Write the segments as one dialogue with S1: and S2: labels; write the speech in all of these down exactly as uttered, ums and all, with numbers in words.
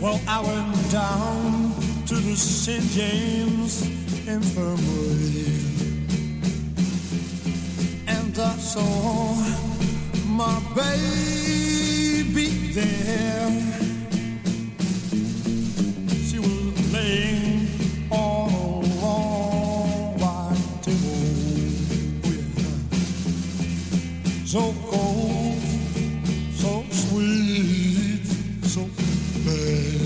S1: So I went down to the Saint James Infirmary, and I saw my baby there. She was laying on a long white table, oh yeah. So cold, so sweet, so bad.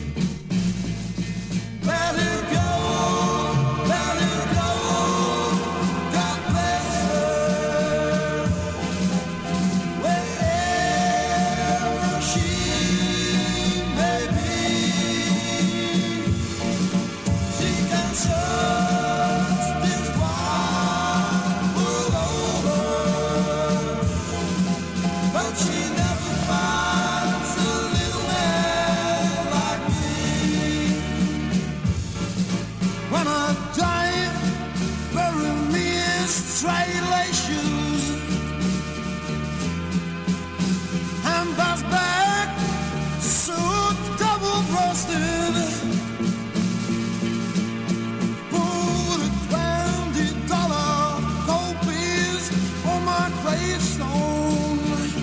S1: Let it go, let it go, God bless her. Wherever she may be, she can search this wide world over, but she never finds a little man like me. When I die, bury me in straight lace shoes and bounce back, suit double-breasted. Put a twenty dollar gold piece on my gravestone,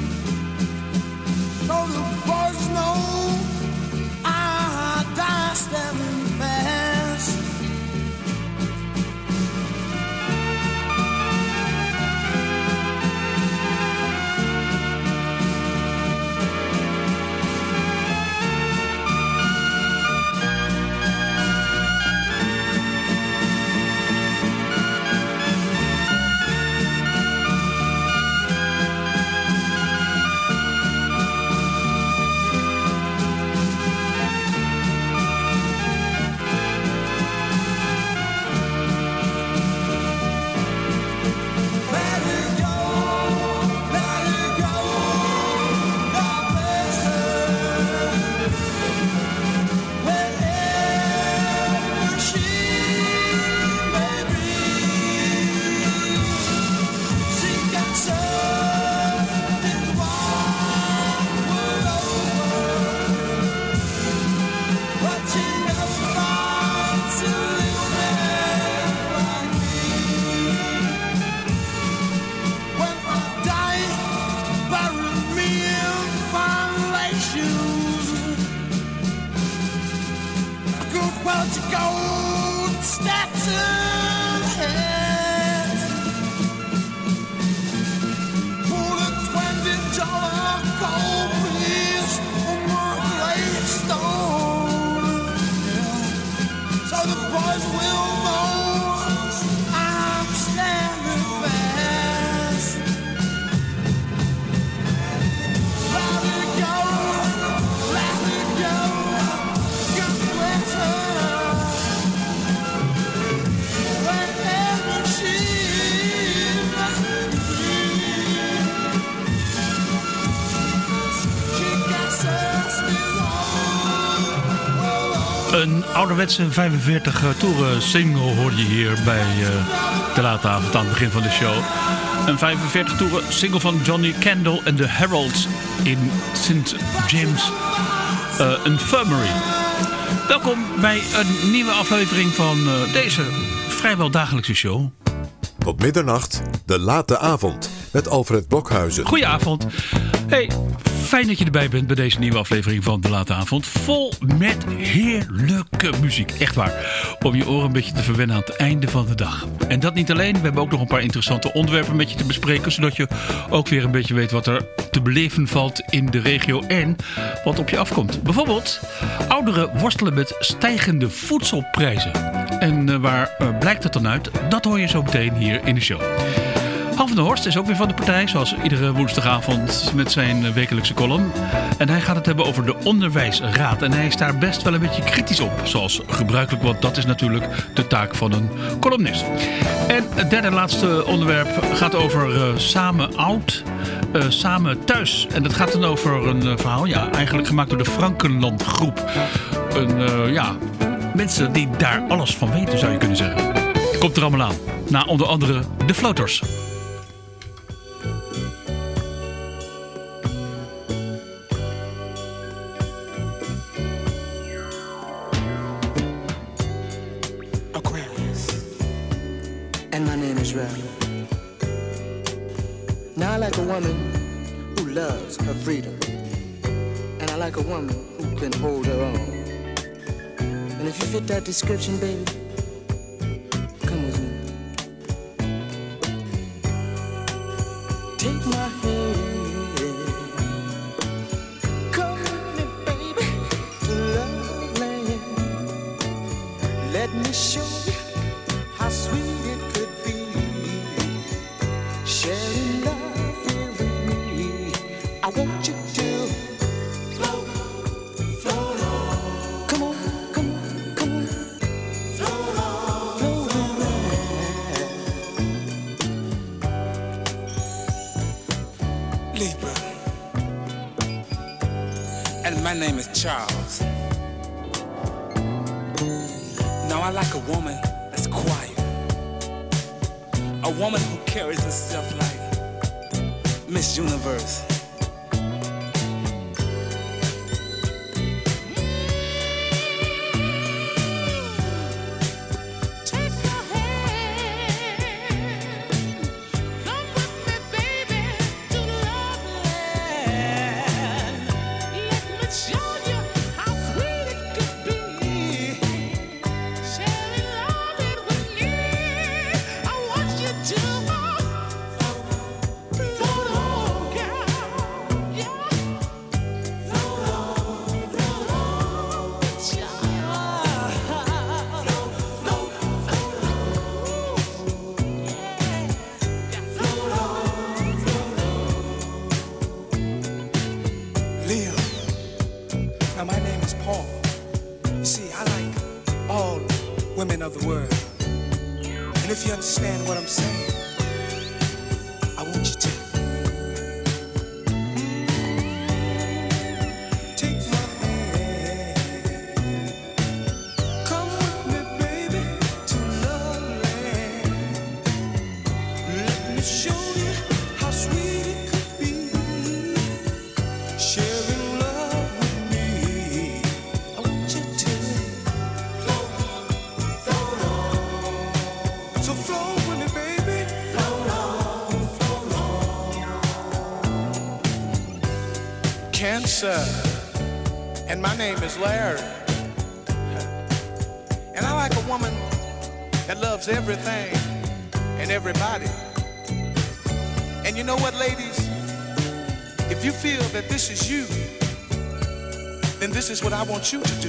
S1: so the boys know I die standing fast. Let it go, let it go, God bless her. Wherever she may be, she can serve this wide world over, but she never finds a little man like me. When I die, bury me in fine lace shoes, good quality gold Stetson hat. Put a twenty dollar gold piece on my gravestone, yeah, so the boys will know I'm standing fast. Let it go, let it go, God bless her. Wherever she may be, she can search this whole world over.
S2: Een ouderwetse vijfenveertig toeren single hoor je hier bij uh, de late avond aan het begin van de show. Een vijfenveertig toeren single van Johnny Kendall en de Heralds in Saint James uh, Infirmary. Welkom bij een nieuwe aflevering van uh, deze vrijwel dagelijkse show.
S3: Tot middernacht, de late avond, met Alfred Blokhuizen.
S2: Goedenavond. Hey, fijn dat je erbij bent bij deze nieuwe aflevering van De Late Avond. Vol met heerlijke muziek. Echt waar. Om je oren een beetje te verwennen aan het einde van de dag. En dat niet alleen. We hebben ook nog een paar interessante onderwerpen met je te bespreken. Zodat je ook weer een beetje weet wat er te beleven valt in de regio. En wat op je afkomt. Bijvoorbeeld, ouderen worstelen met stijgende voedselprijzen. En uh, waar uh, blijkt het dan uit? Dat hoor je zo meteen hier in de show. Han van der Horst is ook weer van de partij, zoals iedere woensdagavond met zijn wekelijkse column. En hij gaat het hebben over de Onderwijsraad. En hij is daar best wel een beetje kritisch op, zoals gebruikelijk, want dat is natuurlijk de taak van een columnist. En het derde en laatste onderwerp gaat over uh, Samen Oud, uh, Samen Thuis. En dat gaat dan over een uh, verhaal, ja, eigenlijk gemaakt door de Frankenland Groep. Een, uh, ja, mensen die daar alles van weten, zou je kunnen zeggen. Komt er allemaal aan. Na onder andere de Floaters.
S4: Spanish rap. Now I like a woman who loves her freedom. And I like a woman who can hold her own. And if you fit that description, baby, come with me. Take my hand. Come with me, baby, to love land. Let me show you how sweet it could be. Sharing love here with me. I want you to float, float on. Come on, come on, come on. Float on, float on.
S5: Libra. And my name is Charles. Now I like a woman that's quiet. A woman who carries herself like Miss Universe.
S6: And my name is Larry. And I like a woman that loves everything and everybody. And you know what, ladies? If you feel that this is you, then this is what I want you to do.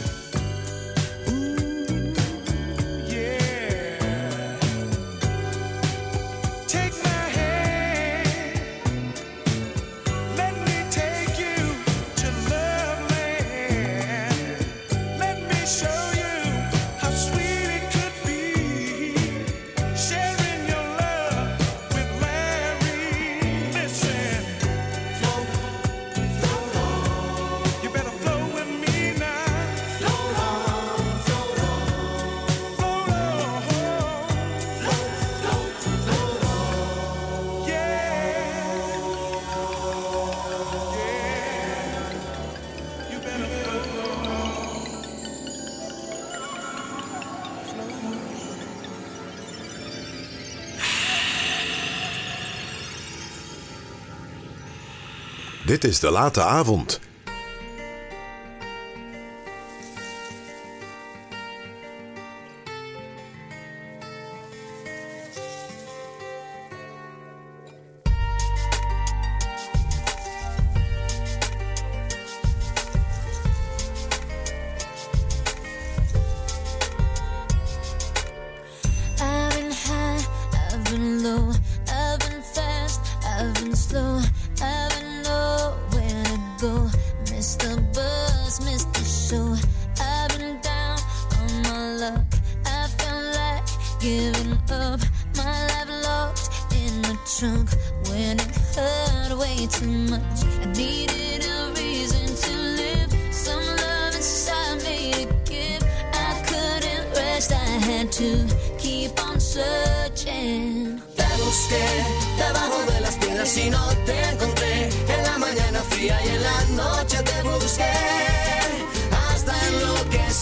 S3: Dit is De Late Avond.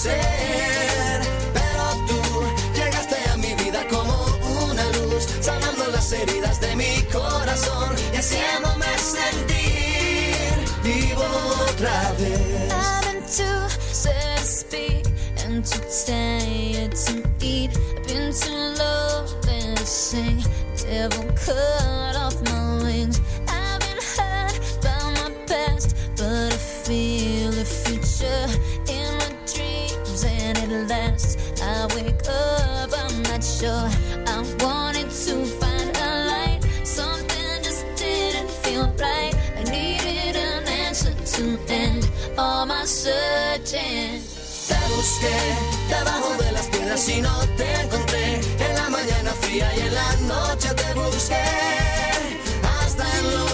S7: Pero tú llegaste a mi vida como una luz, sana
S4: heridas de mi corazón y haciéndome sentir vivo otra vez.
S7: I've been too sad to speak and too tired to eat. I've been too low to sing. Devil cut off my wings. I've been hurt by my past, but I feel the future in my dreams, and at last I wake up. I'm not sure. I wanted to find a light. Something just didn't feel right. I needed an answer to end all my searching.
S4: Te busqué debajo de las piedras y no te encontré. En la mañana fría y en la noche te busqué hasta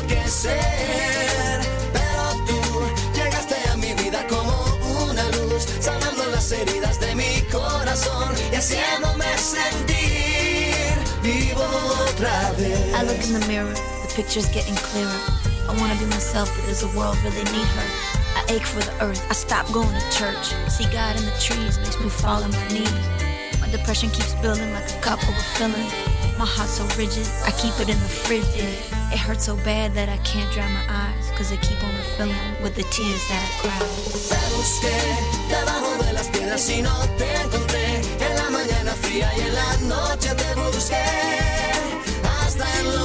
S4: enloquecer. Pero tú llegaste a mi vida como una luz, sanando las heridas de mi corazón y haciéndome sentir vivo otra vez.
S7: I look in the mirror, the picture's getting clearer. I wanna be myself, but does the world really need her? I ache for the earth, I stop going to church. See God in the trees, makes me fall on my knees. My depression keeps building like a cup overfilling. My heart's so rigid, I keep it in the fridge. It hurts so bad that I can't dry my eyes, cause they keep on refilling with the tears that I cry.
S4: Te busqué debajo de las piedras y no te encontré. En la mañana fría y en la noche te busqué hasta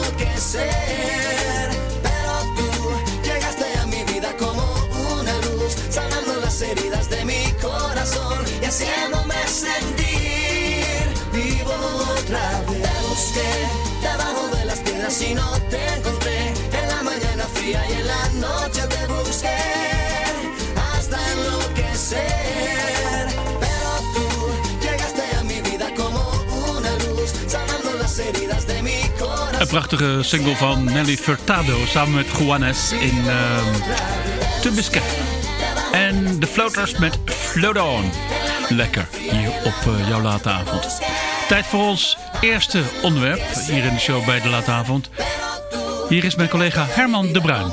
S4: enloquecer. Pero tú llegaste a mi vida como una luz, sanando las heridas de mi corazón y haciéndome sentir vivo otra vez. Te busqué debajo de las piedras y no te encontré. En la mañana fría y en la noche te busqué hasta enloquecer. Pero tú llegaste a mi vida como una luz, sanando las heridas de mi corazón.
S2: Een prachtige single van Nelly Furtado samen met Juanes in uh, Te Busqué. En de Floaters met Float On. Lekker hier op uh, jouw late avond. Tijd voor ons eerste onderwerp hier in de show bij de late avond. Hier is mijn collega Herman de Bruin.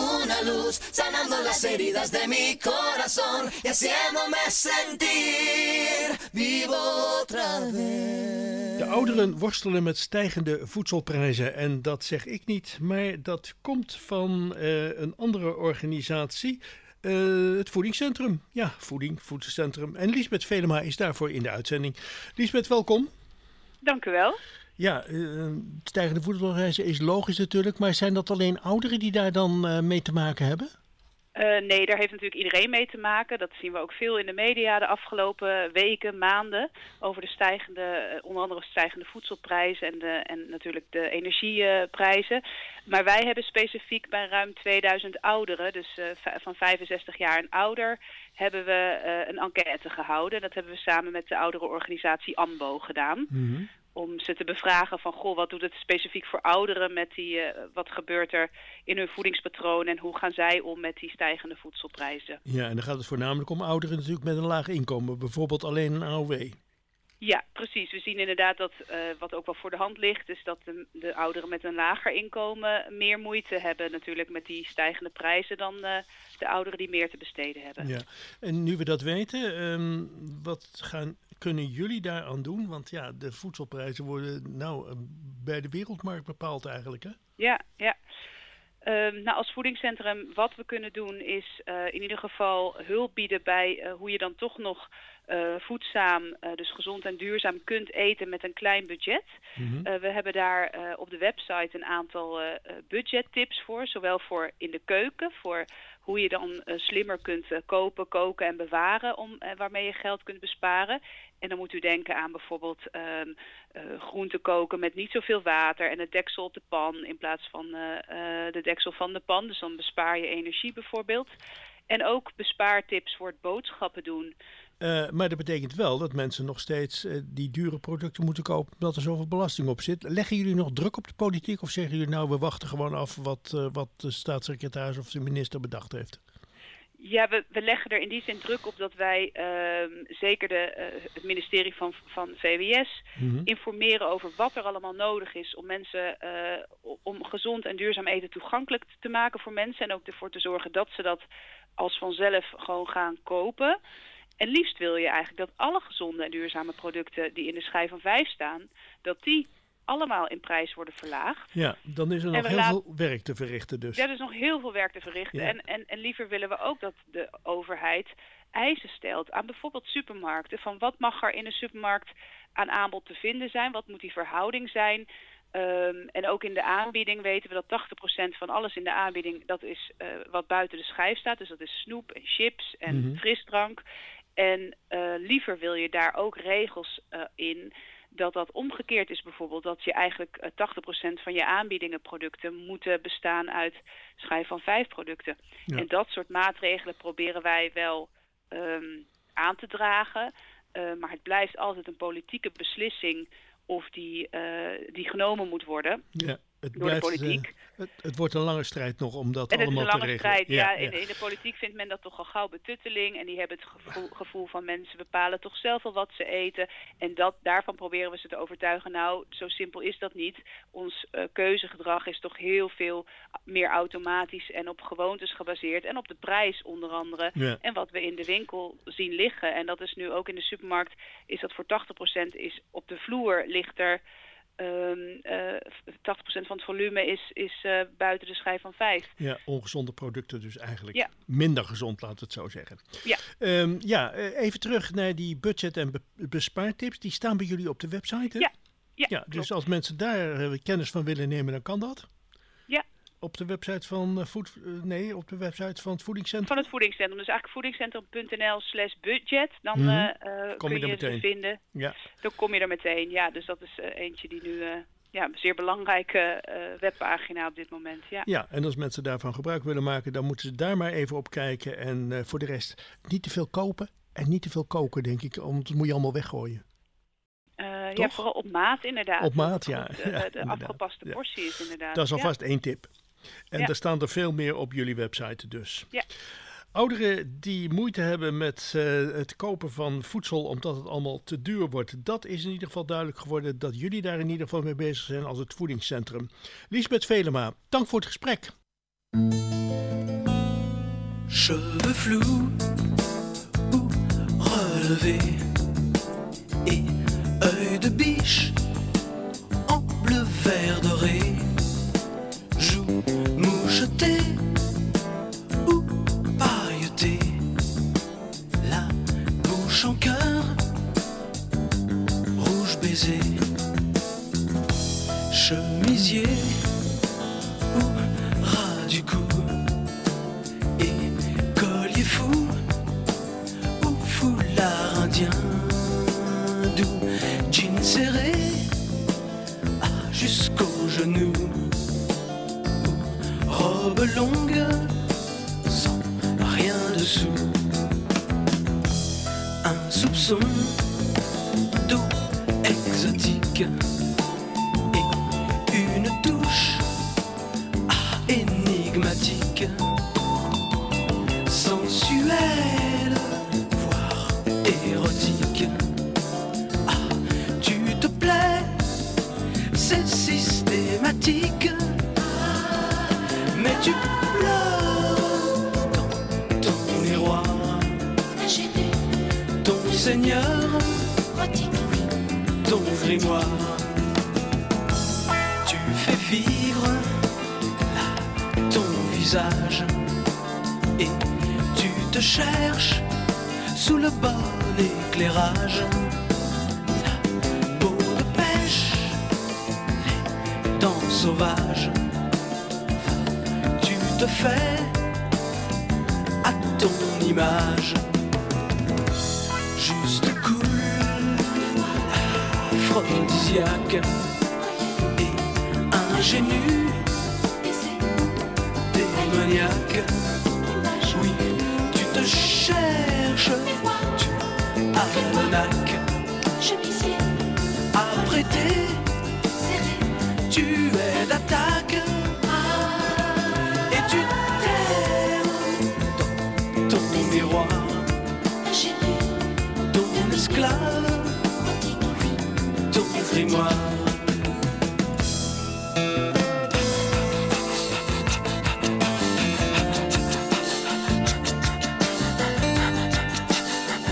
S8: De ouderen worstelen met stijgende voedselprijzen en dat zeg ik niet, maar dat komt van uh, een andere organisatie, uh, het Voedingscentrum. Ja, Voeding, Voedingscentrum. En Liesbeth Velema is daarvoor in de uitzending. Liesbeth, welkom.
S9: Dank u wel.
S8: Ja, uh, stijgende voedselprijzen is logisch natuurlijk, maar zijn dat alleen ouderen die daar dan uh, mee te maken hebben?
S9: Uh, nee, daar heeft natuurlijk iedereen mee te maken. Dat zien we ook veel in de media de afgelopen weken, maanden. Over de stijgende, onder andere stijgende voedselprijzen en, de, en natuurlijk de energieprijzen. Maar wij hebben specifiek bij ruim tweeduizend ouderen, dus uh, van vijfenzestig jaar en ouder, hebben we uh, een enquête gehouden. Dat hebben we samen met de ouderenorganisatie AMBO gedaan. Mm-hmm. Om ze te bevragen van, goh, wat doet het specifiek voor ouderen met die, uh, wat gebeurt er in hun voedingspatroon en hoe gaan zij om met die stijgende voedselprijzen?
S8: Ja, en dan gaat het voornamelijk om ouderen natuurlijk met een laag inkomen, bijvoorbeeld alleen een A O W.
S9: Ja, precies. We zien inderdaad dat, uh, wat ook wel voor de hand ligt, is dat de, de ouderen met een lager inkomen meer moeite hebben natuurlijk met die stijgende prijzen dan uh, de ouderen die meer te besteden hebben.
S8: Ja, en nu we dat weten, um, wat gaan, kunnen jullie daaraan doen? Want ja, de voedselprijzen worden nou uh, bij de wereldmarkt bepaald eigenlijk, hè?
S9: Ja, ja. Um, nou, als voedingscentrum wat we kunnen doen is uh, in ieder geval hulp bieden bij uh, hoe je dan toch nog uh, voedzaam, uh, dus gezond en duurzaam kunt eten met een klein budget. Mm-hmm. Uh, we hebben daar uh, op de website een aantal uh, budgettips voor, zowel voor in de keuken, voor hoe je dan uh, slimmer kunt uh, kopen, koken en bewaren, om, uh, waarmee je geld kunt besparen. En dan moet u denken aan bijvoorbeeld um, uh, groenten koken met niet zoveel water en het deksel op de pan in plaats van uh, uh, de deksel van de pan. Dus dan bespaar je energie bijvoorbeeld. En ook bespaartips voor het boodschappen doen.
S8: Uh, maar dat betekent wel dat mensen nog steeds uh, die dure producten moeten kopen omdat er zoveel belasting op zit. Leggen jullie nog druk op de politiek of zeggen jullie nou we wachten gewoon af wat, uh, wat de staatssecretaris of de minister bedacht heeft?
S9: Ja, we, we leggen er in die zin druk op dat wij uh, zeker de, uh, het ministerie van, van V W S mm-hmm. informeren over wat er allemaal nodig is om mensen uh, om gezond en duurzaam eten toegankelijk te maken voor mensen. En ook ervoor te zorgen dat ze dat als vanzelf gewoon gaan kopen. En liefst wil je eigenlijk dat alle gezonde en duurzame producten die in de schijf van vijf staan, dat die allemaal in prijs worden verlaagd.
S8: Ja, dan is er
S9: En
S8: nog
S9: we
S8: heel
S9: laat-
S8: veel werk te verrichten dus.
S9: Er is nog heel veel werk te verrichten.
S8: Ja.
S9: En, en, en liever willen we ook dat de overheid eisen stelt aan bijvoorbeeld supermarkten. Van wat mag er in een supermarkt aan aanbod te vinden zijn? Wat moet die verhouding zijn? Um, en ook in de aanbieding weten we dat tachtig procent van alles in de aanbieding, dat is uh, wat buiten de schijf staat. Dus dat is snoep en chips en
S8: Mhm.
S9: frisdrank. En uh, liever wil je daar ook regels uh, in dat dat omgekeerd is bijvoorbeeld. Dat je eigenlijk uh, tachtig procent van je aanbiedingen producten moeten bestaan uit schijf van vijf producten.
S8: Ja.
S9: En dat soort maatregelen proberen wij wel um, aan te dragen. Uh, maar het blijft altijd een politieke beslissing of die, uh, die genomen moet worden
S8: Ja, het
S9: door
S8: blijft,
S9: de politiek.
S8: eh, het, het wordt een lange strijd nog om dat
S9: En het is
S8: allemaal
S9: een
S8: te
S9: lange
S8: regelen.
S9: strijd. Ja, in, in de politiek vindt men dat toch al gauw betutteling. En die hebben het gevoel, gevoel van mensen bepalen toch zelf wel wat ze eten. En dat, daarvan proberen we ze te overtuigen. Nou, zo simpel is dat niet. Ons uh, keuzegedrag is toch heel veel meer automatisch en op gewoontes gebaseerd. En op de prijs onder andere.
S8: Ja.
S9: En wat we in de winkel zien liggen. En dat is nu ook in de supermarkt. Is dat voor tachtig procent is op de vloer ligt er. Um, uh, tachtig procent van het volume is, is uh, buiten de schijf van vijf.
S8: Ja, ongezonde producten dus eigenlijk.
S9: Ja.
S8: Minder gezond, laten we het zo zeggen.
S9: Ja.
S8: Um, ja, uh, even terug naar die budget- en be- bespaartips. Die staan bij jullie op de website, hè?
S9: Ja. Ja,
S8: ja
S9: klopt.
S8: dus als mensen daar uh, kennis van willen nemen, dan kan dat?
S9: Ja.
S8: Op de website van, uh, food, uh, nee, op de website van het voedingscentrum?
S9: Van het voedingscentrum. Dus eigenlijk voedingscentrum.nl slash budget. Dan
S8: Mhm.
S9: uh,
S8: Kom
S9: kun
S8: je
S9: je,
S8: er
S9: ze
S8: meteen.
S9: vinden.
S8: Ja.
S9: Dan kom je er meteen. Ja, dus dat is uh, eentje die nu uh, ja, een zeer belangrijke uh, webpagina op dit moment. Ja.
S8: Ja, en als mensen daarvan gebruik willen maken, dan moeten ze daar maar even op kijken. En uh, voor de rest niet te veel kopen en niet te veel koken, denk ik. Want dat moet je allemaal weggooien.
S9: Uh, ja,
S8: Toch?
S9: vooral op maat inderdaad.
S8: Op maat,
S9: Dat het
S8: ja.
S9: goed, uh,
S8: Ja,
S9: de
S8: inderdaad.
S9: afgepaste
S8: Ja.
S9: portie is inderdaad.
S8: Dat is
S9: Ja.
S8: alvast één tip. En
S9: Ja.
S8: er staan er veel meer op jullie website dus.
S9: Ja.
S8: Ouderen die moeite hebben met uh, het kopen van voedsel omdat het allemaal te duur wordt. Dat is in ieder geval duidelijk geworden dat jullie daar in ieder geval mee bezig zijn als het voedingscentrum. Liesbeth Velema, dank voor het gesprek.
S10: Cheveux flous ou relevés et œil de biche en bleu vert doré, joues mouchetées ou pailletées, la bouche en cœur, rouge baiser, chemisier ou ras du cou. Collier fou ou foulard indien, doux jean serré ah, jusqu'aux genoux, ou robe longue sans rien dessous, un soupçon d'eau exotique et une touche ah, énigmatique, sensuelle, voire érotique. Ah, tu te plais, c'est systématique. Mais tu pleures dans ton miroir, ton seigneur, ton grimoire. Tu fais vivre là ton visage et tu te cherches sous le bon éclairage. La peau de pêche, les dents sauvages. Tu te fais à ton image. Juste cool, aphrodisiaque et ingénu, démoniaque. Oui, tu te cherches, tu almanach, apprêté, tu es d'attaque, et tu t'aimes dans ton miroir, ton esclave, ton grimoire.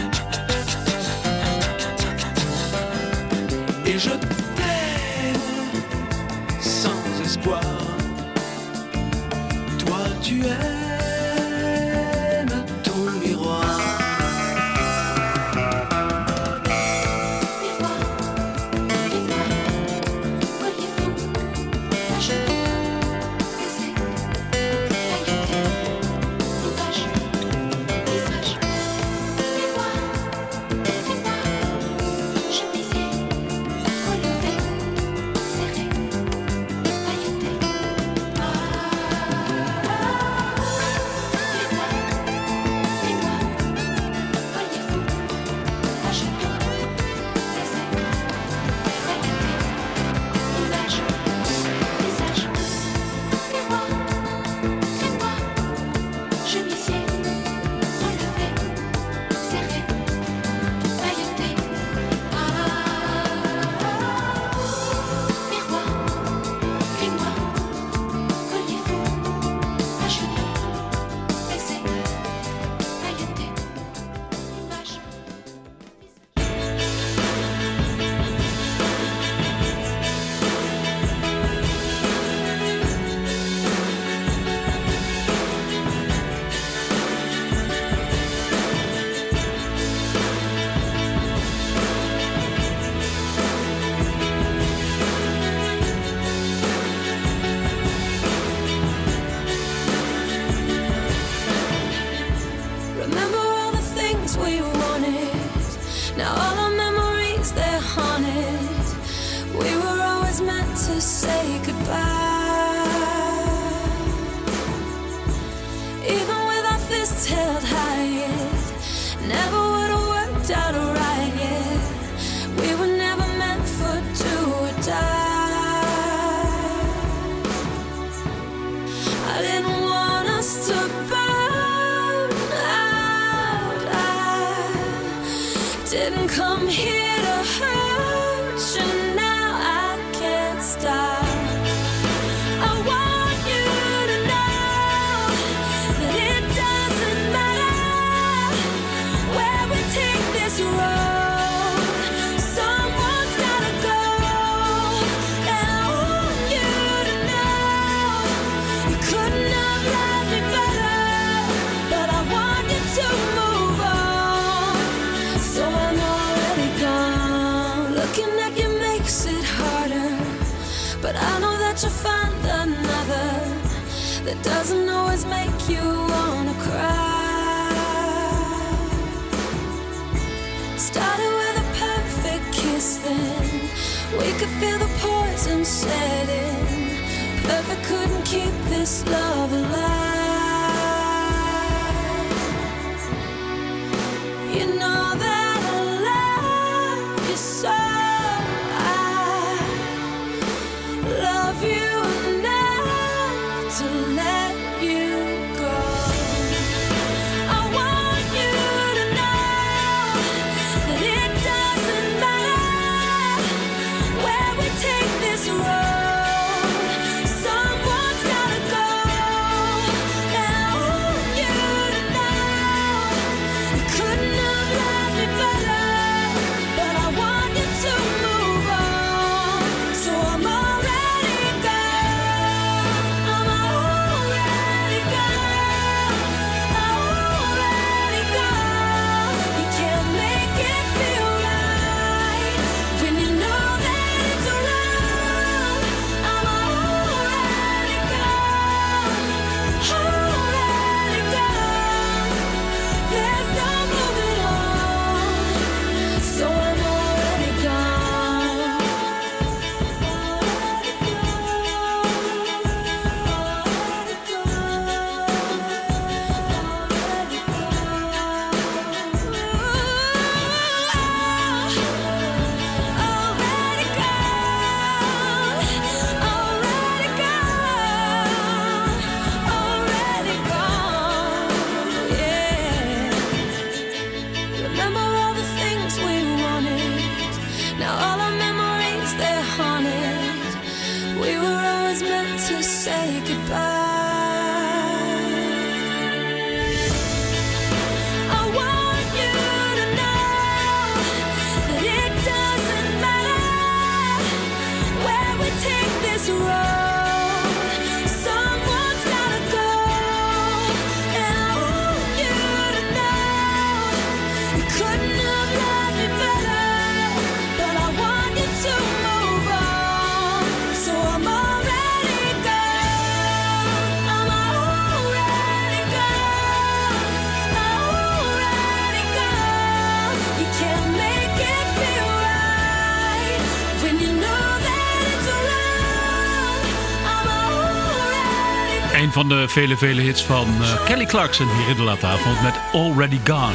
S10: Et je t'aime espoir. Toi tu aimes ton miroir.
S7: Didn't come here to hurt you, now I can't stop. I want you to know that it doesn't matter where we take this road. Someone's gotta go, and I want you to know you couldn't have loved me better, but I want you to move on. So I'm already gone. Looking at you makes it harder, but I know that you'll find another that doesn't always make you wanna cry. Started with a perfect kiss, then we could feel the poison set in. Perfect couldn't keep this love alive. You know that I love you so. I love you enough to let you go. I want you to know that it doesn't matter where we take this road. Someone's gotta go, and I want you to know you couldn't have loved me better, but I want you to move on. So I'm already gone. I'm already gone. Already gone. You can't make it feel right when you know that it's wrong. I'm already gone. Already gone. There's no moving on. So I'm already gone. Already Remember all the things we wanted. Now all our memories, they're haunted. We were always meant to say goodbye. I want you to know that it doesn't matter where we take this road.
S2: Een van de vele, vele hits van uh, Kelly Clarkson hier in de late avond met Already Gone.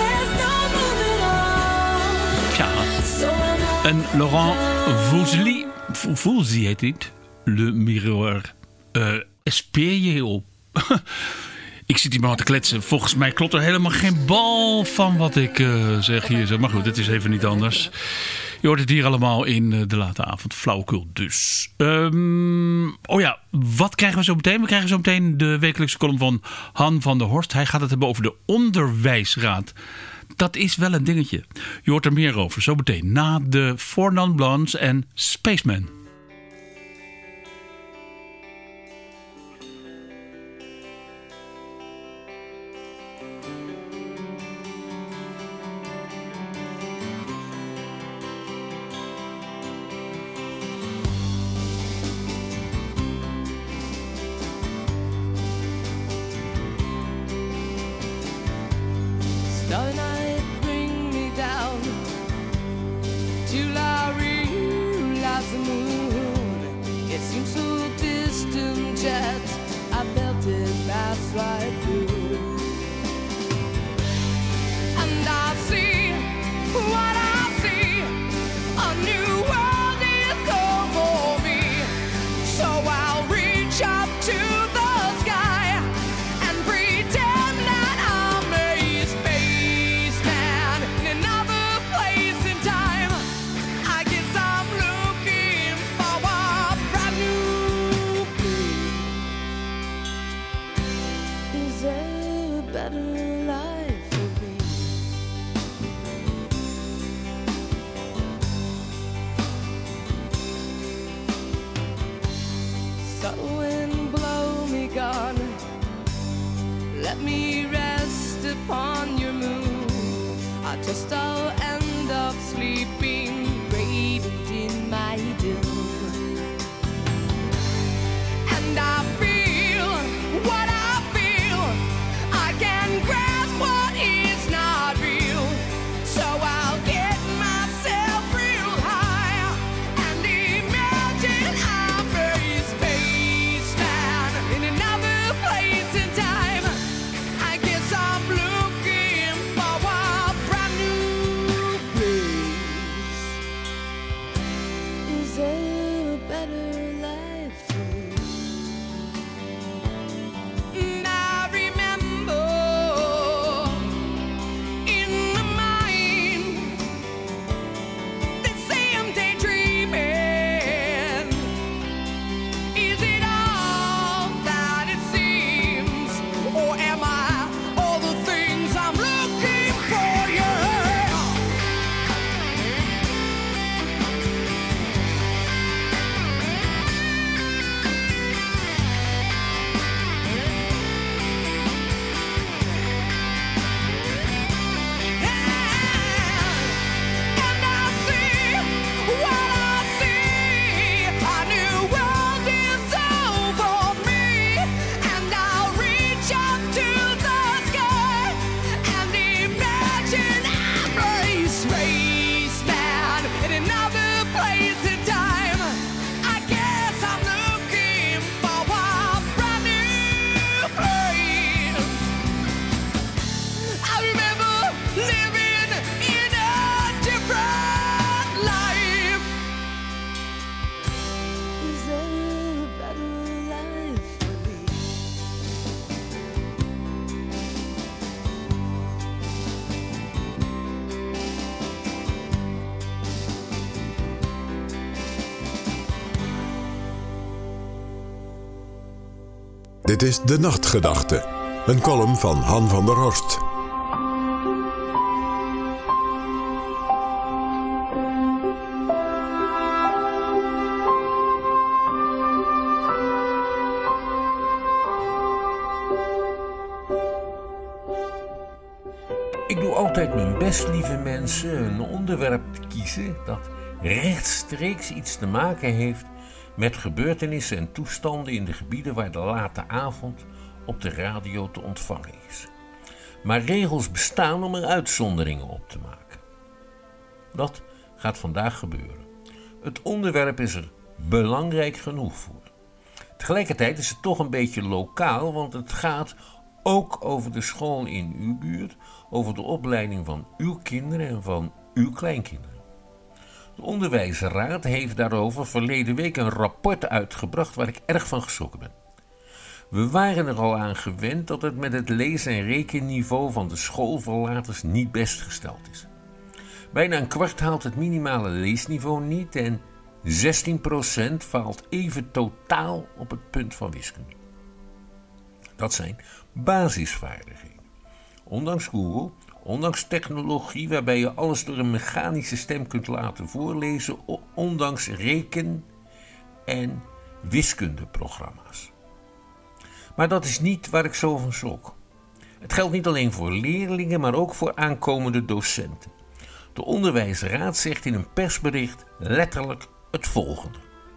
S2: Tja. En Laurent Voulzy, Voulzy heet het, Le Miroir, uh, Espierio. Ik zit hier maar te kletsen. Volgens mij klopt er helemaal geen bal van wat ik uh, zeg hier. Maar goed, het is even niet anders. Je hoort het hier allemaal in uh, de late avond. Flauwekul dus. Um, oh ja, wat krijgen we zo meteen? We krijgen zo meteen de wekelijkse column van Han van der Horst. Hij gaat het hebben over de onderwijsraad. Dat is wel een dingetje. Je hoort er meer over zo meteen. Na de Four Non Blondes en Spaceman.
S10: Starry night, bring me down till I realize the moon. It seems so distant yet I felt it pass right through. And I see what I see, a new world is over me. So I'll reach up to the sky and pretend that I'm a spaceman in another place in time. I guess I'm looking for a brand new place. Is there a better life for me? So wind blow me gone, let me rest upon your moon. I just I'll end up sleeping, radiant in my doom. And I feel what I feel, I can grasp what is not real. So I'll get myself real high and imagine I'm a spaceman in another place in time. I guess I'm looking for a brand new place. Is there a better life for me? And I remember in the mind they say I'm daydreaming. Is it all that it seems, or am I all the things I'm looking for? Yeah. And I see what I see, a new world is over me, and I'll reach up to the sky and imagine I'm a spaceman in another place in time. I guess I'm looking for a brand new place. I remember living in a different life. Is there a better life for me?
S3: Dit is De Nachtgedachte, een column van Han van der Horst.
S11: Ik doe altijd mijn best, lieve mensen, een onderwerp te kiezen dat rechtstreeks iets te maken heeft met gebeurtenissen en toestanden in de gebieden waar de late avond op de radio te ontvangen is. Maar regels bestaan om er uitzonderingen op te maken. Dat gaat vandaag gebeuren. Het onderwerp is er belangrijk genoeg voor. Tegelijkertijd is het toch een beetje lokaal, want het gaat ook over de school in uw buurt, over de opleiding van uw kinderen en van uw kleinkinderen. De Onderwijsraad heeft daarover verleden week een rapport uitgebracht waar ik erg van geschrokken ben. We waren er al aan gewend dat het met het lees- en rekenniveau van de schoolverlaters niet best gesteld is. Bijna een kwart haalt het minimale leesniveau niet en zestien procent faalt even totaal op het punt van wiskunde. Dat zijn basisvaardigheden. Ondanks Google, ondanks technologie waarbij je alles door een mechanische stem kunt laten voorlezen, ondanks reken- en wiskundeprogramma's. Maar dat is niet waar ik zo van schrok. Het geldt niet alleen voor leerlingen, maar ook voor aankomende docenten. De Onderwijsraad zegt in een persbericht letterlijk het volgende.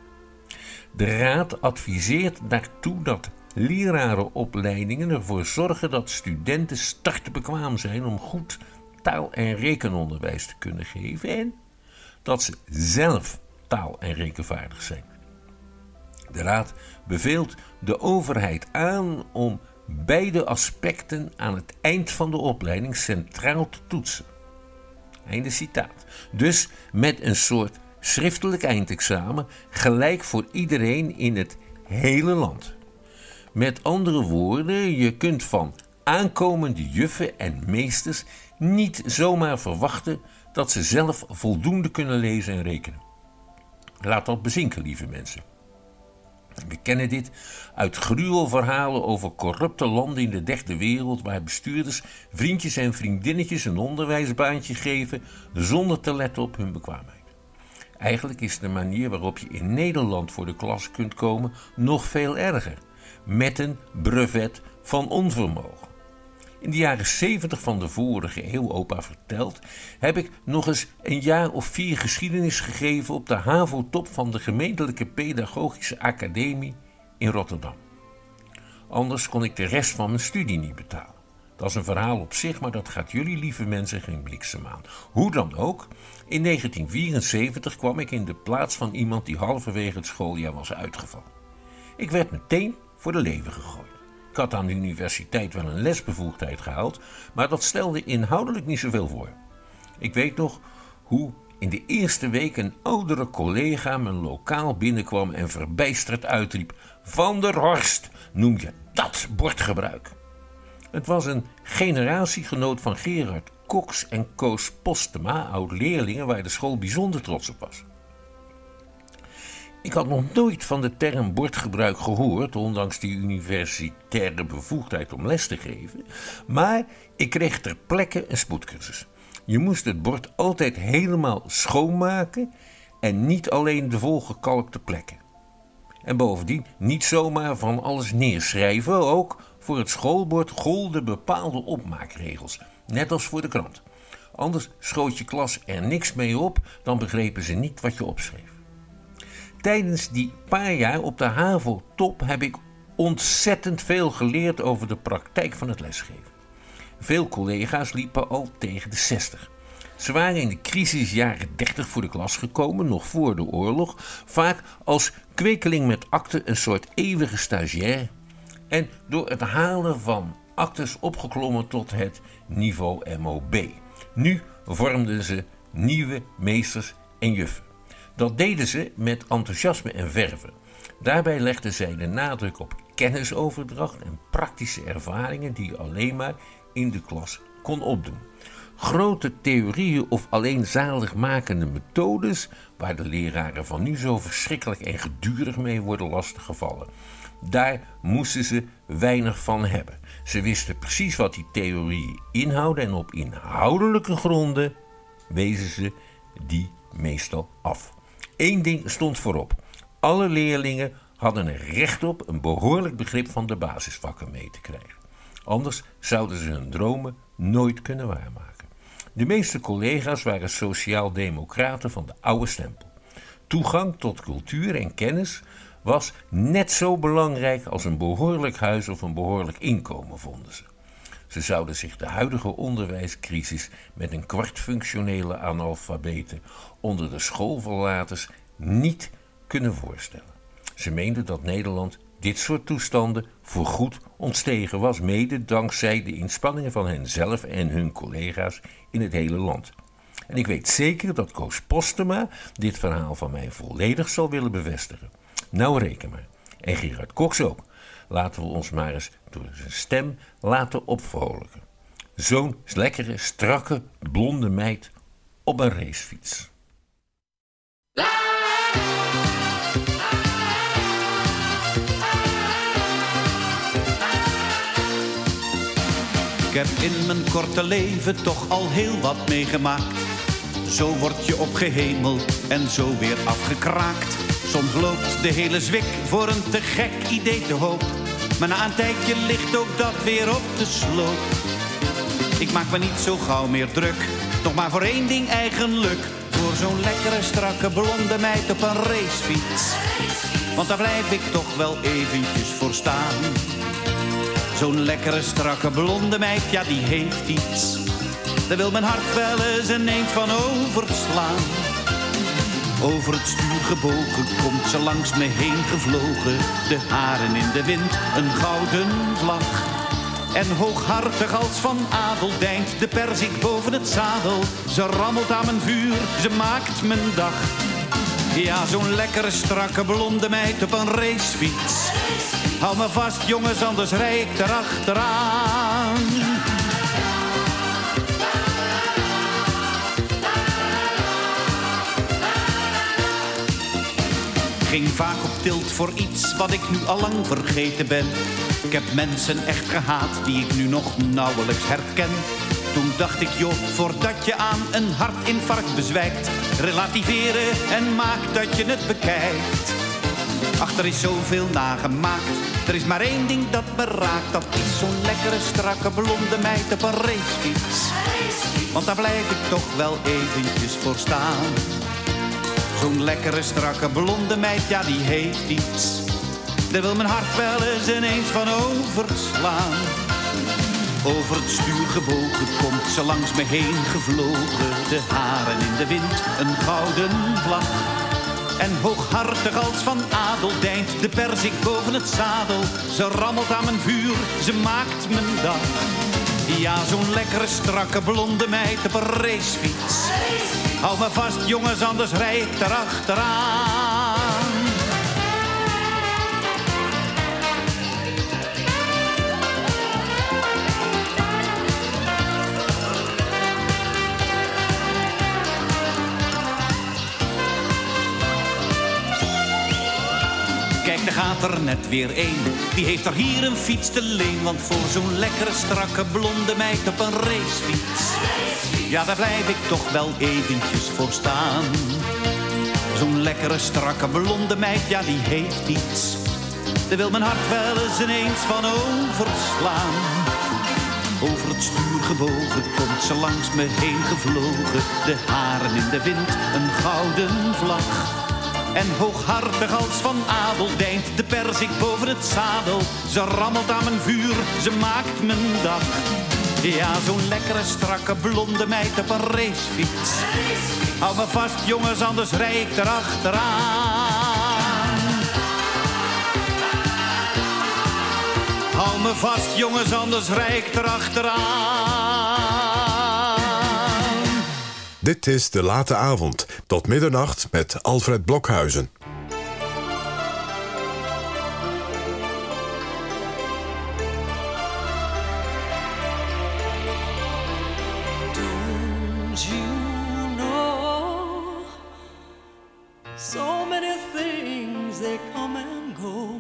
S11: De raad adviseert daartoe dat lerarenopleidingen ervoor zorgen dat studenten startbekwaam zijn om goed taal- en rekenonderwijs te kunnen geven en dat ze zelf taal- en rekenvaardig zijn. De raad beveelt de overheid aan om beide aspecten aan het eind van de opleiding centraal te toetsen. Einde citaat. Dus met een soort schriftelijk eindexamen gelijk voor iedereen in het hele land. Met andere woorden, je kunt van aankomende juffen en meesters niet zomaar verwachten dat ze zelf voldoende kunnen lezen en rekenen. Laat dat bezinken, lieve mensen. We kennen dit uit gruwelverhalen over corrupte landen in de derde wereld waar bestuurders vriendjes en vriendinnetjes een onderwijsbaantje geven zonder te letten op hun bekwaamheid. Eigenlijk is de manier waarop je in Nederland voor de klas kunt komen nog veel erger, met een brevet van onvermogen. In de jaren zeventig van de vorige eeuw, opa vertelt, heb ik nog eens een jaar of vier geschiedenis gegeven op de HAVO-top van de Gemeentelijke Pedagogische Academie in Rotterdam. Anders kon ik de rest van mijn studie niet betalen. Dat is een verhaal op zich, maar dat gaat jullie, lieve mensen, geen bliksem aan. Hoe dan ook, in negentien vierenzeventig kwam ik in de plaats van iemand die halverwege het schooljaar was uitgevallen. Ik werd meteen voor de leeuwen gegooid. Ik had aan de universiteit wel een lesbevoegdheid gehaald, maar dat stelde inhoudelijk niet zoveel voor. Ik weet nog hoe in de eerste week een oudere collega mijn lokaal binnenkwam en verbijsterd uitriep: Van der Horst, noem je dat bordgebruik? Het was een generatiegenoot van Gerard Cox en Koos Postema, oud-leerlingen waar de school bijzonder trots op was. Ik had nog nooit van de term bordgebruik gehoord, ondanks die universitaire bevoegdheid om les te geven, maar ik kreeg ter plekke een spoedcursus. Je moest het bord altijd helemaal schoonmaken en niet alleen de volgekalkte plekken. En bovendien niet zomaar van alles neerschrijven, ook voor het schoolbord golden bepaalde opmaakregels, net als voor de krant. Anders schoot je klas er niks mee op, dan begrepen ze niet wat je opschreef. Tijdens die paar jaar op de HAVO-top heb ik ontzettend veel geleerd over de praktijk van het lesgeven. Veel collega's liepen al tegen de zestig. Ze waren in de crisisjaren dertig voor de klas gekomen, nog voor de oorlog, vaak als kwekeling met akte een soort eeuwige stagiair en door het halen van actes opgeklommen tot het niveau M O B. Nu vormden ze nieuwe meesters en juffen. Dat deden ze met enthousiasme en verve. Daarbij legden zij de nadruk op kennisoverdracht en praktische ervaringen die je alleen maar in de klas kon opdoen. Grote theorieën of alleen zaligmakende methodes, waar de leraren van nu zo verschrikkelijk en gedurig mee worden lastiggevallen. Daar moesten ze weinig van hebben. Ze wisten precies wat die theorieën inhouden en op inhoudelijke gronden wezen ze die meestal af. Eén ding stond voorop. Alle leerlingen hadden er recht op een behoorlijk begrip van de basisvakken mee te krijgen. Anders zouden ze hun dromen nooit kunnen waarmaken. De meeste collega's waren sociaal-democraten van de oude stempel. Toegang tot cultuur en kennis was net zo belangrijk als een behoorlijk huis of een behoorlijk inkomen, vonden ze. Ze zouden zich de huidige onderwijscrisis met een kwart functionele analfabeten onder de schoolverlaters niet kunnen voorstellen. Ze meenden dat Nederland dit soort toestanden voorgoed ontstegen was, mede dankzij de inspanningen van henzelf en hun collega's in het hele land. En ik weet zeker dat Koos Postema dit verhaal van mij volledig zal willen bevestigen. Nou, reken maar. En Gerard Cox ook. Laten we ons maar eens door zijn stem laten opvrolijken. Zo'n lekkere, strakke, blonde meid op een racefiets.
S12: Ik heb in mijn korte leven toch al heel wat meegemaakt. Zo word je opgehemeld en zo weer afgekraakt. Soms loopt de hele zwik voor een te gek idee te hoop. Maar na een tijdje ligt ook dat weer op de sloop. Ik maak me niet zo gauw meer druk, nog maar voor één ding eigenlijk. Voor zo'n lekkere strakke blonde meid op een racefiets. Want daar blijf ik toch wel eventjes voor staan. Zo'n lekkere strakke blonde meid, ja die heeft iets. Daar wil mijn hart wel eens ineens van overslaan. Over het stuur gebogen komt ze langs me heen gevlogen. De haren in de wind, een gouden vlag. En hooghartig als van adel deint de perzik boven het zadel. Ze rammelt aan mijn vuur, ze maakt mijn dag. Ja, zo'n lekkere strakke blonde meid op een racefiets. Hou me vast jongens, anders rij ik erachteraan. Ging vaak op tilt voor iets wat ik nu allang vergeten ben. Ik heb mensen echt gehaat die ik nu nog nauwelijks herken. Toen dacht ik, joh, voordat je aan een hartinfarct bezwijkt, relativeren en maak dat je het bekijkt. Ach, er is zoveel nagemaakt, er is maar één ding dat me raakt. Dat is zo'n lekkere strakke blonde meid op een racefiets. Want daar blijf ik toch wel eventjes voor staan. Zo'n lekkere strakke blonde meid, ja die heeft iets. Daar wil mijn hart wel eens ineens van overslaan. Over het stuur gebogen komt ze langs me heen gevlogen. De haren in de wind, een gouden vlag. En hooghartig als van adel deint de perzik boven het zadel. Ze rammelt aan mijn vuur, ze maakt mijn dag. Ja, zo'n lekkere strakke blonde meid op een racefiets. Hou me vast jongens, anders rij ik erachteraan. Kijk, daar gaat er net weer één. Die heeft er hier een fiets te leen. Want voor zo'n lekkere strakke blonde meid op een racefiets, ja, daar blijf ik toch wel eventjes voor staan. Zo'n lekkere strakke blonde meid, ja die heeft iets. Daar wil mijn hart wel eens ineens van overslaan. Over het stuur gebogen komt ze langs me heen gevlogen. De haren in de wind, een gouden vlag. En hooghartig als van adel deint de perzik boven het zadel. Ze rammelt aan mijn vuur, ze maakt mijn dag. Ja, zo'n lekkere strakke blonde meid op een racefiets. Hou me vast jongens, anders rij ik erachteraan. Hou me vast jongens, anders rij ik erachteraan.
S3: Dit is De Late Avond, tot middernacht met Alfred Blokhuizen.
S13: So many things, they come and go,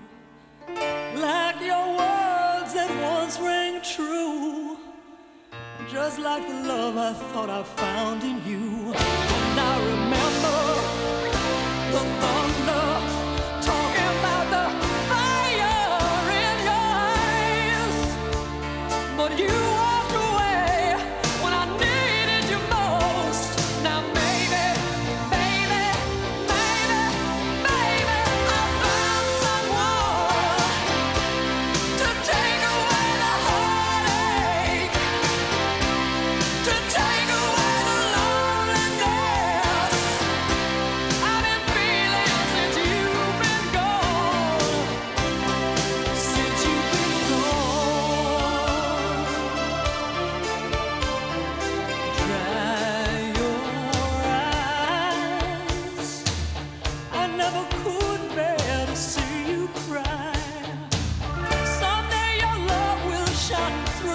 S13: like your words that once rang true, just like the love I thought I found in you. And I remember the thunder, talking about the fire in your eyes, but you walked away when I needed you most. Now baby, baby, baby, baby, I found someone to take away the heartache, to take away the loneliness. I've been feeling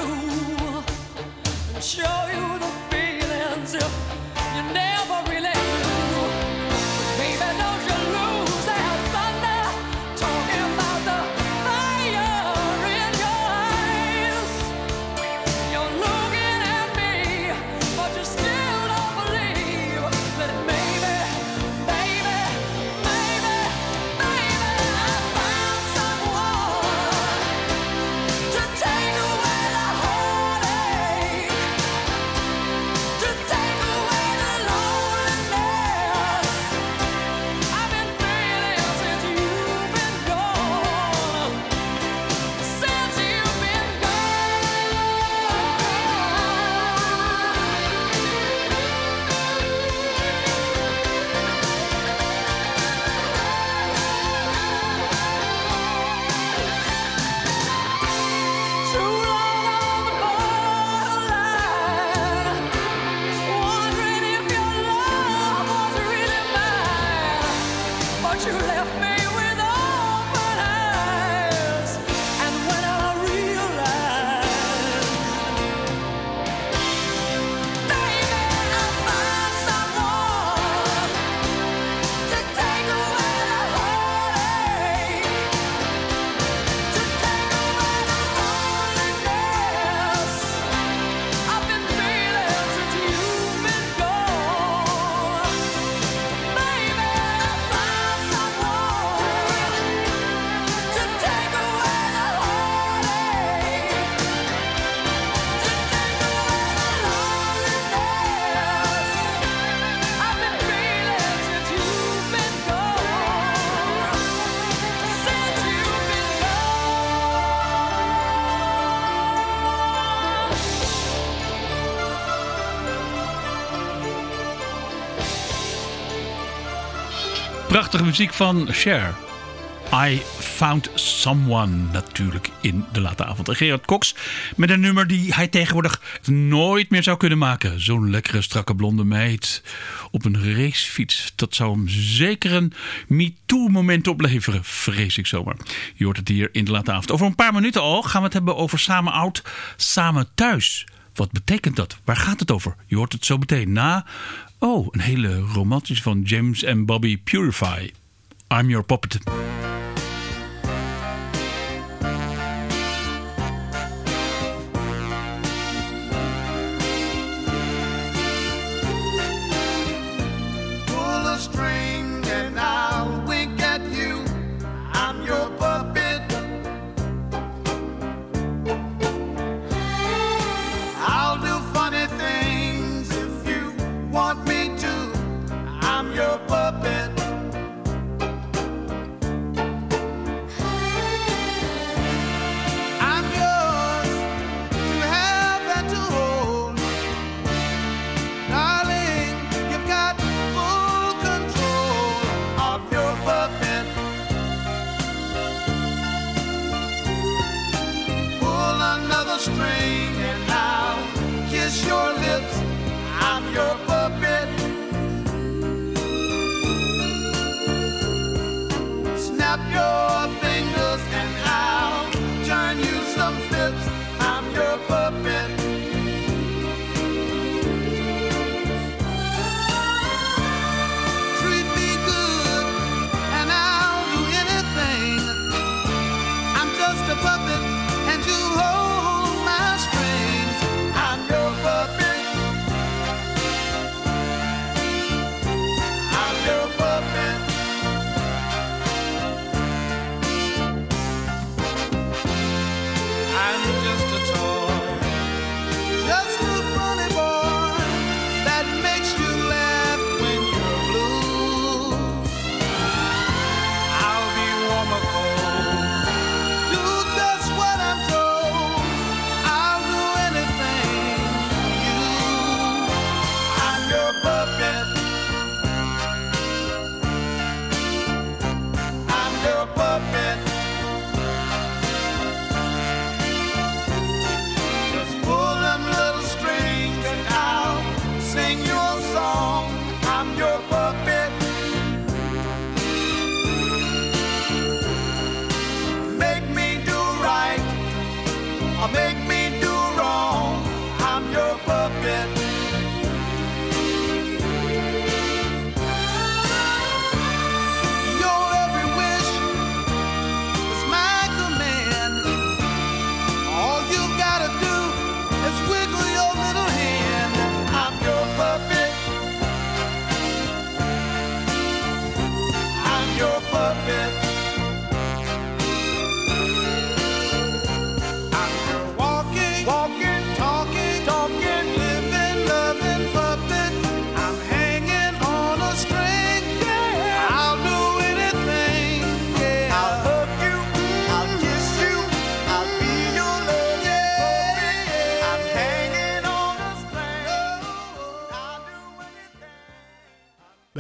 S10: through and show you the feelings if you never really knew. Baby, don't you lose that thunder, talking about the fire in your eyes. You're looking at me, but you still don't believe that maybe, baby, maybe, maybe I found someone to take away the heartache, to take away the loneliness I've been feeling since you've been gone, since you've been too long on the borderline, wondering if your love was really mine, but you left me with open eyes, and when I realized, baby, I found someone to take away the heartache, to take away the loneliness I've been feeling since you've been gone. Baby, I found someone to take away the heartache, to take away the loneliness I've been feeling since you've been gone, since you've been
S2: Prachtige muziek van Cher. I Found Someone natuurlijk in de late avond. En Gerard Cox met een nummer die hij tegenwoordig nooit meer zou kunnen maken. Zo'n lekkere strakke blonde meid op een racefiets. Dat zou hem zeker een MeToo moment opleveren, vrees ik zomaar. Je hoort het hier in de late avond. Over een paar minuten al gaan we het hebben over samen oud, samen thuis. Wat betekent dat? Waar gaat het over? Je hoort het zo meteen na. Oh, een hele romantische van James en Bobby Purify. I'm Your Puppet.
S1: Pull a string and I'll wink at you. I'm your puppet. I'll do funny things if you want me to. I'm your puppet. I'm yours to have and to hold. Darling, you've got full control of your puppet. Pull another string and I'll kiss your lips. I'm your puppet. Snap your fingers and I'll turn you some flips. I'm your puppet. Treat me good and I'll do anything. I'm just a puppet and you hold my strings. I'm your puppet. I'm your puppet. I'm just a toy, just a funny boy that makes you laugh when you're blue. I'll be warm or cold, do just what I'm told.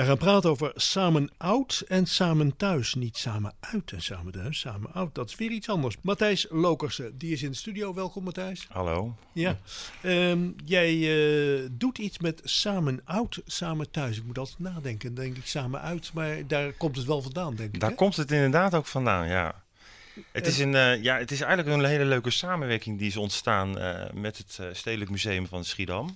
S8: Wij gaan praten over samen oud en samen thuis. Niet samen uit en samen thuis, samen oud. Dat is weer iets anders. Matthijs Lokersen, die is in de studio. Welkom Matthijs.
S14: Hallo.
S8: Ja. Um, jij uh, doet iets met samen oud, samen thuis. Ik moet altijd nadenken. Dan denk ik samen uit, maar daar komt het wel vandaan, denk ik.
S14: Daar
S8: hè?
S14: komt het inderdaad ook vandaan, ja. Het is, een, uh, ja, het is eigenlijk een hele leuke samenwerking die is ontstaan uh, met het uh, Stedelijk Museum van Schiedam.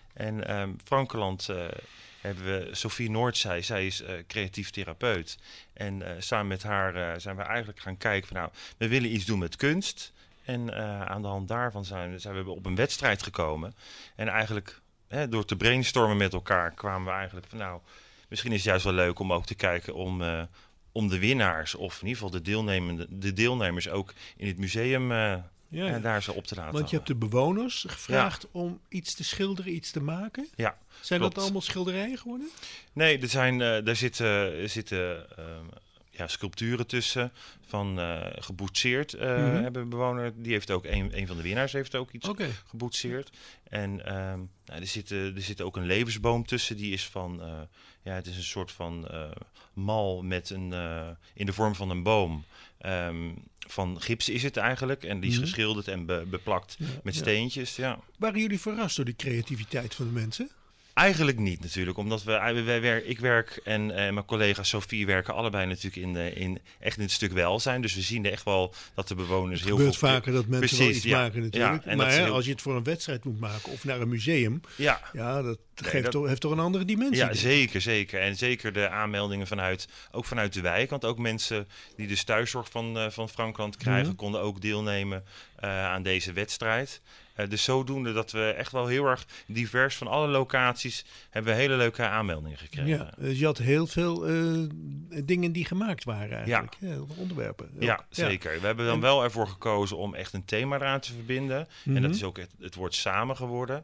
S14: En um, Frankeland uh, hebben we Sophie Noordzij, zij is uh, creatief therapeut. En uh, samen met haar uh, zijn we eigenlijk gaan kijken van nou, we willen iets doen met kunst. En uh, aan de hand daarvan zijn, zijn we op een wedstrijd gekomen. En eigenlijk hè, door te brainstormen met elkaar kwamen we eigenlijk van nou, misschien is het juist wel leuk om ook te kijken om... Uh, om de winnaars, of in ieder geval de, deelnemende, de deelnemers ook in het museum uh, ja, ja. daar zo op te laten.
S8: Want je hebt de bewoners gevraagd ja. om iets te schilderen, iets te maken.
S14: Ja,
S8: zijn
S14: klopt.
S8: dat allemaal schilderijen geworden?
S14: Nee, er zijn, uh, daar zitten, er zitten uh, ja, sculpturen tussen van uh, geboetseerd. Uh, mm-hmm. Hebben een bewoner, die heeft ook een, een van de winnaars heeft ook iets okay. geboetseerd. En um, nou, er, zit, uh, er zit ook een levensboom tussen, die is van, uh, ja, het is een soort van uh, mal met een, uh, in de vorm van een boom. Um, van gips is het eigenlijk. En die is mm-hmm. geschilderd en be, beplakt ja, met ja. steentjes. Ja.
S8: Waren jullie verrast door de creativiteit van de mensen?
S14: Eigenlijk niet natuurlijk, omdat we, wij werk, ik werk en, en mijn collega Sophie werken allebei natuurlijk in, de, in echt in het stuk welzijn. Dus we zien echt wel dat de bewoners
S8: het
S14: heel veel...
S8: Het gebeurt vaker dat mensen
S14: precies,
S8: wel iets
S14: ja,
S8: maken natuurlijk.
S14: Ja,
S8: maar hè,
S14: heel...
S8: als je het voor een wedstrijd moet maken of naar een museum,
S14: ja,
S8: ja dat,
S14: nee,
S8: geeft
S14: dat
S8: toch, heeft toch een andere dimensie.
S14: Ja, zeker, zeker. En zeker de aanmeldingen vanuit, ook vanuit de wijk. Want ook mensen die dus thuiszorg van, uh, van Frankeland krijgen, mm-hmm. konden ook deelnemen uh, aan deze wedstrijd. Uh, dus zodoende dat we echt wel heel erg divers van alle locaties hebben we hele leuke aanmeldingen gekregen.
S8: Ja, dus je had heel veel uh, dingen die gemaakt waren eigenlijk. Ja. Heel veel onderwerpen.
S14: Ja, ook. Zeker. Ja. We hebben dan en... wel ervoor gekozen om echt een thema eraan te verbinden. Mm-hmm. En dat is ook het, het woord samen geworden.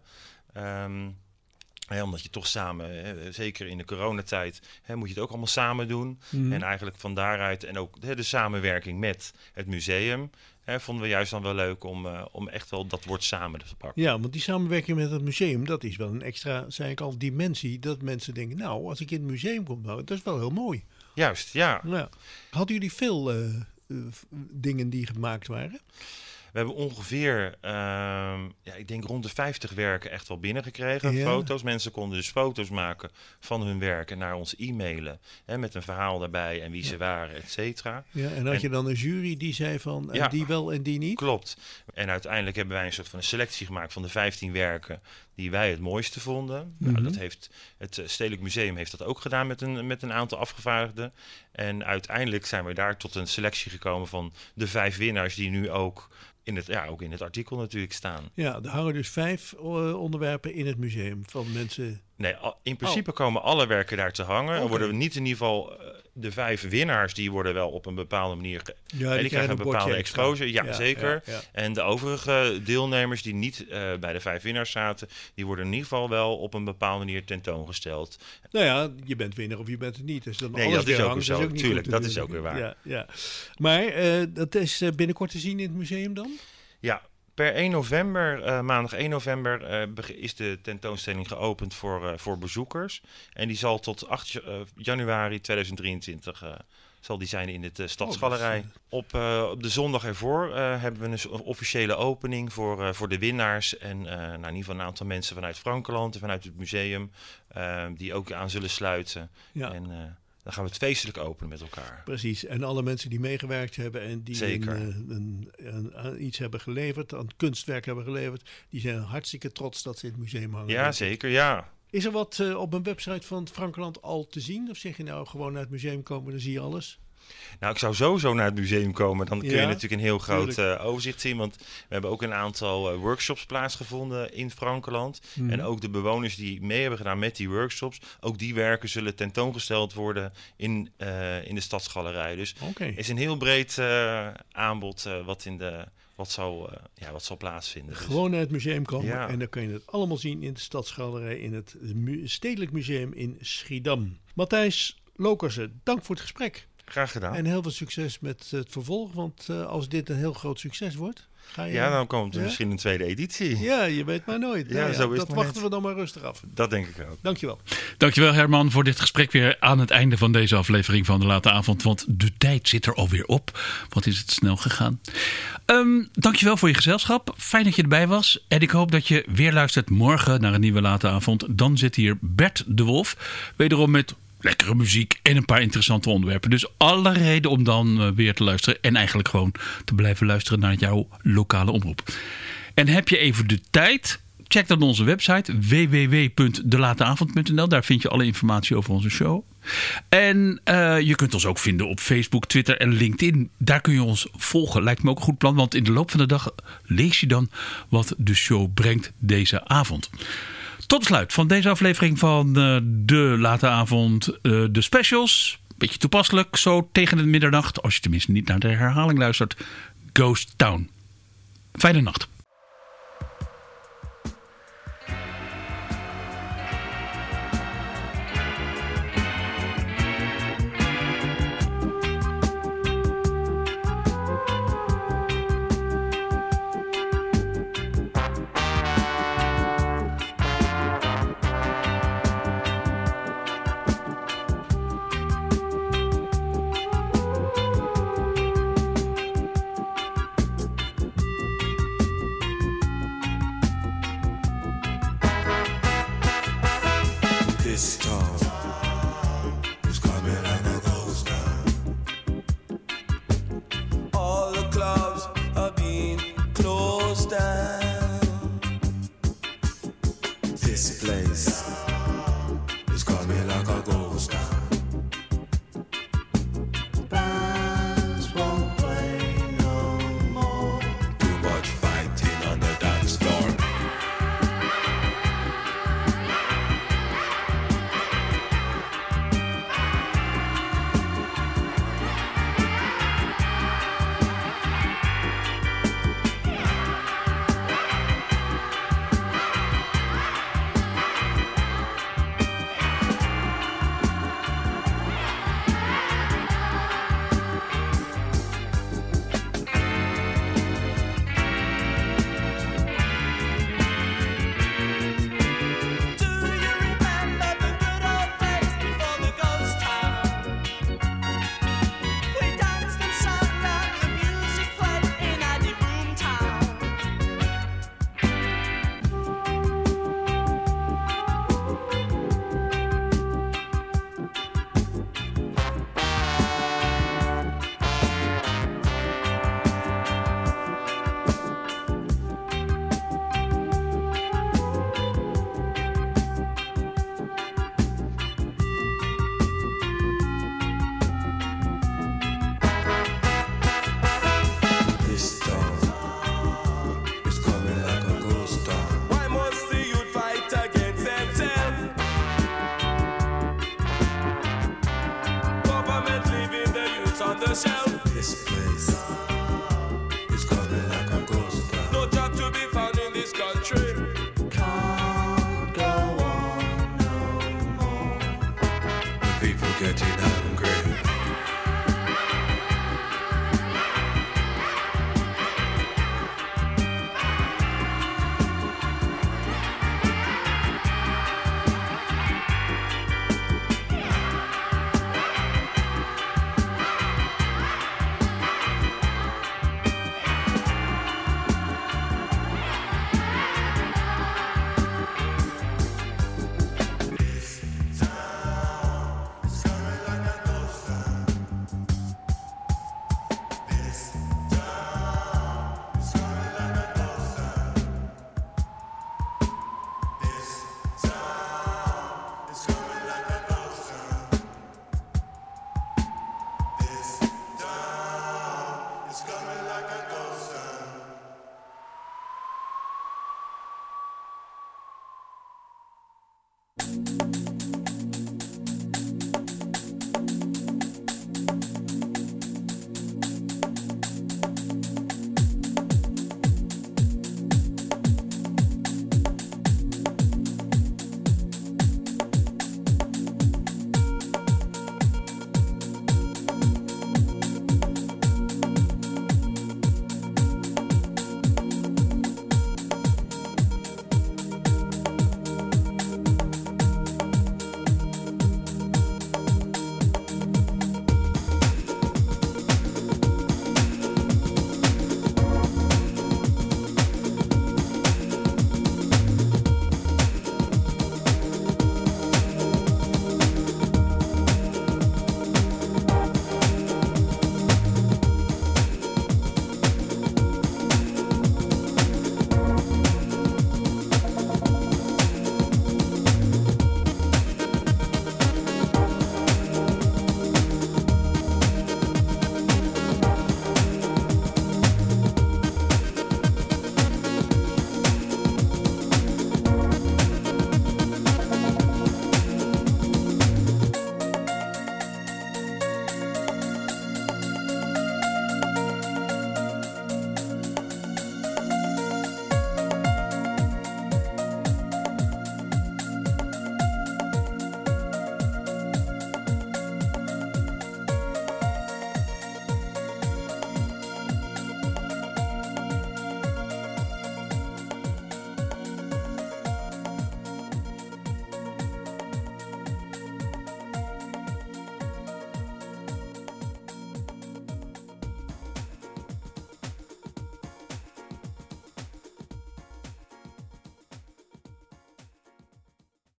S14: Um, Ja, omdat je toch samen, hè, zeker in de coronatijd, hè, moet je het ook allemaal samen doen. Mm. En eigenlijk van daaruit en ook hè, de samenwerking met het museum, hè, vonden we juist dan wel leuk om, uh, om echt wel dat woord samen te pakken.
S8: Ja, want die samenwerking met het museum, dat is wel een extra, zei ik al, dimensie. Dat mensen denken, nou, als ik in het museum kom, nou, dat is wel heel mooi.
S14: Juist, ja.
S8: ja. Hadden jullie veel uh, uh, dingen die gemaakt waren?
S14: We hebben ongeveer, uh, ja, ik denk rond de vijftig werken echt wel binnengekregen. Ja. Foto's. Mensen konden dus foto's maken van hun werk en naar ons e-mailen. Hè, met een verhaal daarbij en wie ja. ze waren, et cetera.
S8: Ja, en had en, je dan een jury die zei van ja, die wel en die niet?
S14: Klopt. En uiteindelijk hebben wij een soort van een selectie gemaakt van de vijftien werken die wij het mooiste vonden. Mm-hmm. Nou, dat heeft, het Stedelijk Museum heeft dat ook gedaan met een, met een aantal afgevaardigden. En uiteindelijk zijn we daar tot een selectie gekomen van de vijf winnaars die nu ook... In het, ja, ook in het artikel natuurlijk staan.
S8: Ja, er hangen dus vijf uh, onderwerpen in het museum van mensen...
S14: Nee, in principe oh. komen alle werken daar te hangen. Okay. Er worden niet in ieder geval uh, de vijf winnaars, die worden wel op een bepaalde manier... Ge- ja, die, die krijgen een bepaalde exposure, ja, ja zeker. Ja, ja. En de overige deelnemers die niet uh, bij de vijf winnaars zaten, die worden in ieder geval wel op een bepaalde manier tentoongesteld.
S8: Nou ja, je bent winnaar of je bent het niet. Dus dan
S14: nee,
S8: alles
S14: dat is ook
S8: hangt,
S14: zo.
S8: Is ook
S14: Tuurlijk, dat is ook weer waar.
S8: Ja, ja. Maar uh, dat is uh, binnenkort te zien in het museum dan?
S14: Ja. Per één november, uh, maandag één november, uh, is de tentoonstelling geopend voor, uh, voor bezoekers. En die zal tot acht januari tweeduizend drieëntwintig uh, zal die zijn in de uh, Stadsgalerij. Oh, dus, uh... op, uh, op de zondag ervoor uh, hebben we een officiële opening voor, uh, voor de winnaars. En uh, nou, in ieder geval een aantal mensen vanuit Frankeland en vanuit het museum uh, die ook aan zullen sluiten. Ja. En, uh, dan gaan we het feestelijk openen met elkaar.
S8: Precies. En alle mensen die meegewerkt hebben en die een, een, een, een, iets hebben geleverd, een kunstwerk hebben geleverd, die zijn hartstikke trots dat ze in het museum hangen.
S14: Ja, zeker, ja.
S8: Is er wat uh, op een website van het Frankeland al te zien? Of zeg je nou gewoon naar het museum komen, dan zie je alles?
S14: Nou, ik zou sowieso naar het museum komen. Dan kun je ja, natuurlijk een heel groot uh, overzicht zien. Want we hebben ook een aantal uh, workshops plaatsgevonden in Frankeland. Mm. En ook de bewoners die mee hebben gedaan met die workshops, ook die werken zullen tentoongesteld worden in, uh, in de Stadsgalerij. Dus okay. Er is een heel breed uh, aanbod uh, wat in de... Wat zal, uh, ja, wat zal plaatsvinden. Dus.
S8: Gewoon naar het museum komen
S14: ja.
S8: en dan kun je het allemaal zien in de Stadsgalerij in het mu- Stedelijk Museum in Schiedam. Matthijs Lokersen, dank voor het gesprek.
S14: Graag gedaan.
S8: En heel veel succes met het vervolg, want uh, als dit een heel groot succes wordt... Ga je,
S14: ja, dan komt er
S8: ja?
S14: misschien een tweede editie.
S8: Ja, je weet maar nooit.
S14: Ja,
S8: nou ja,
S14: zo is
S8: dat
S14: het
S8: wachten
S14: net.
S8: we dan maar rustig af.
S14: Dat denk ik ook.
S8: Dankjewel.
S2: Dankjewel Herman voor dit gesprek weer aan het einde van deze aflevering van De Late Avond. Want de tijd zit er alweer op. Wat is het snel gegaan. Um, dankjewel voor je gezelschap. Fijn dat je erbij was. En ik hoop dat je weer luistert morgen naar een nieuwe Late Avond. Dan zit hier Bert de Wolf. Wederom met... lekkere muziek en een paar interessante onderwerpen. Dus alle reden om dan uh, weer te luisteren. En eigenlijk gewoon te blijven luisteren naar jouw lokale omroep. En heb je even de tijd? Check dan onze website w w w punt de late avond punt n l. Daar vind je alle informatie over onze show. En uh, je kunt ons ook vinden op Facebook, Twitter en LinkedIn. Daar kun je ons volgen. Lijkt me ook een goed plan. Want in de loop van de dag lees je dan wat de show brengt deze avond. Tot besluit van deze aflevering van uh, De Late Avond, uh, de specials. Beetje toepasselijk, zo tegen de middernacht. Als je tenminste niet naar de herhaling luistert. Ghost Town. Fijne nacht.
S15: This town is coming like a ghost town. All the clubs are being closed down. This place is coming like a ghost town. Bands won't play no more. Too much fighting on the dance floor.
S10: on the shelf.